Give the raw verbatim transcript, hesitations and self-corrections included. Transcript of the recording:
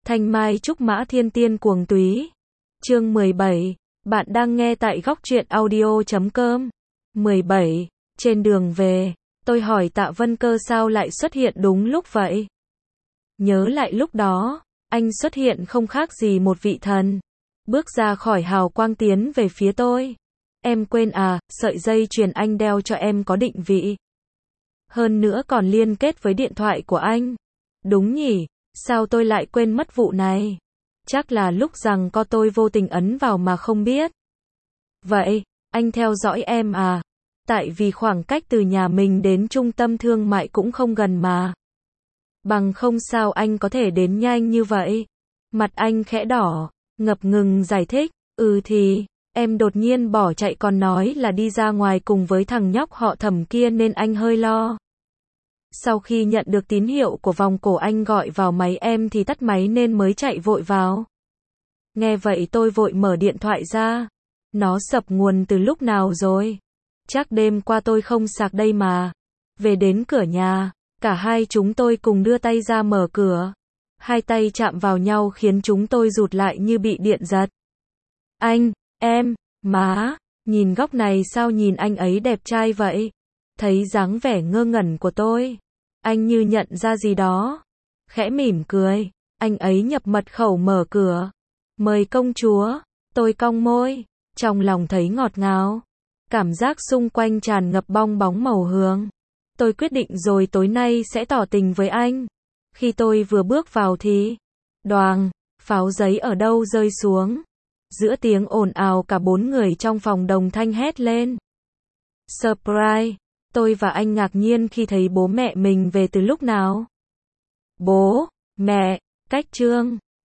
Thanh Mai Trúc Mã Thiên Tiên Cuồng Túy. Chương mười bảy. Bạn đang nghe tại góc truyện audio chấm com. mười bảy. Trên đường về, tôi hỏi Tạ Vân Cơ sao lại xuất hiện đúng lúc vậy. Nhớ lại lúc đó, anh xuất hiện không khác gì một vị thần. Bước ra khỏi hào quang tiến về phía tôi. Em quên à, sợi dây chuyền anh đeo cho em có định vị. Hơn nữa còn liên kết với điện thoại của anh. Đúng nhỉ, sao tôi lại quên mất vụ này? Chắc là lúc rằng co tôi vô tình ấn vào mà không biết. Vậy, anh theo dõi em à? Tại vì khoảng cách từ nhà mình đến trung tâm thương mại cũng không gần mà. Bằng không sao anh có thể đến nhanh như vậy? Mặt anh khẽ đỏ, ngập ngừng giải thích, ừ thì, em đột nhiên bỏ chạy còn nói là đi ra ngoài cùng với thằng nhóc họ Thẩm kia nên anh hơi lo. Sau khi nhận được tín hiệu của vòng cổ anh gọi vào máy em thì tắt máy nên mới chạy vội vào. Nghe vậy tôi vội mở điện thoại ra. Nó sập nguồn từ lúc nào rồi? Chắc đêm qua tôi không sạc đây mà. Về đến cửa nhà, cả hai chúng tôi cùng đưa tay ra mở cửa. Hai tay chạm vào nhau khiến chúng tôi rụt lại như bị điện giật. Anh, em, má, nhìn góc này sao nhìn anh ấy đẹp trai vậy? Thấy dáng vẻ ngơ ngẩn của tôi, anh như nhận ra gì đó. Khẽ mỉm cười, anh ấy nhập mật khẩu mở cửa. Mời công chúa, tôi cong môi, trong lòng thấy ngọt ngào. Cảm giác xung quanh tràn ngập bong bóng màu hương. Tôi quyết định rồi tối nay sẽ tỏ tình với anh. Khi tôi vừa bước vào thì, đoàng, pháo giấy ở đâu rơi xuống. Giữa tiếng ồn ào cả bốn người trong phòng đồng thanh hét lên. Surprise! Tôi và anh ngạc nhiên khi thấy bố mẹ mình về từ lúc nào. Bố, mẹ, cách Trương,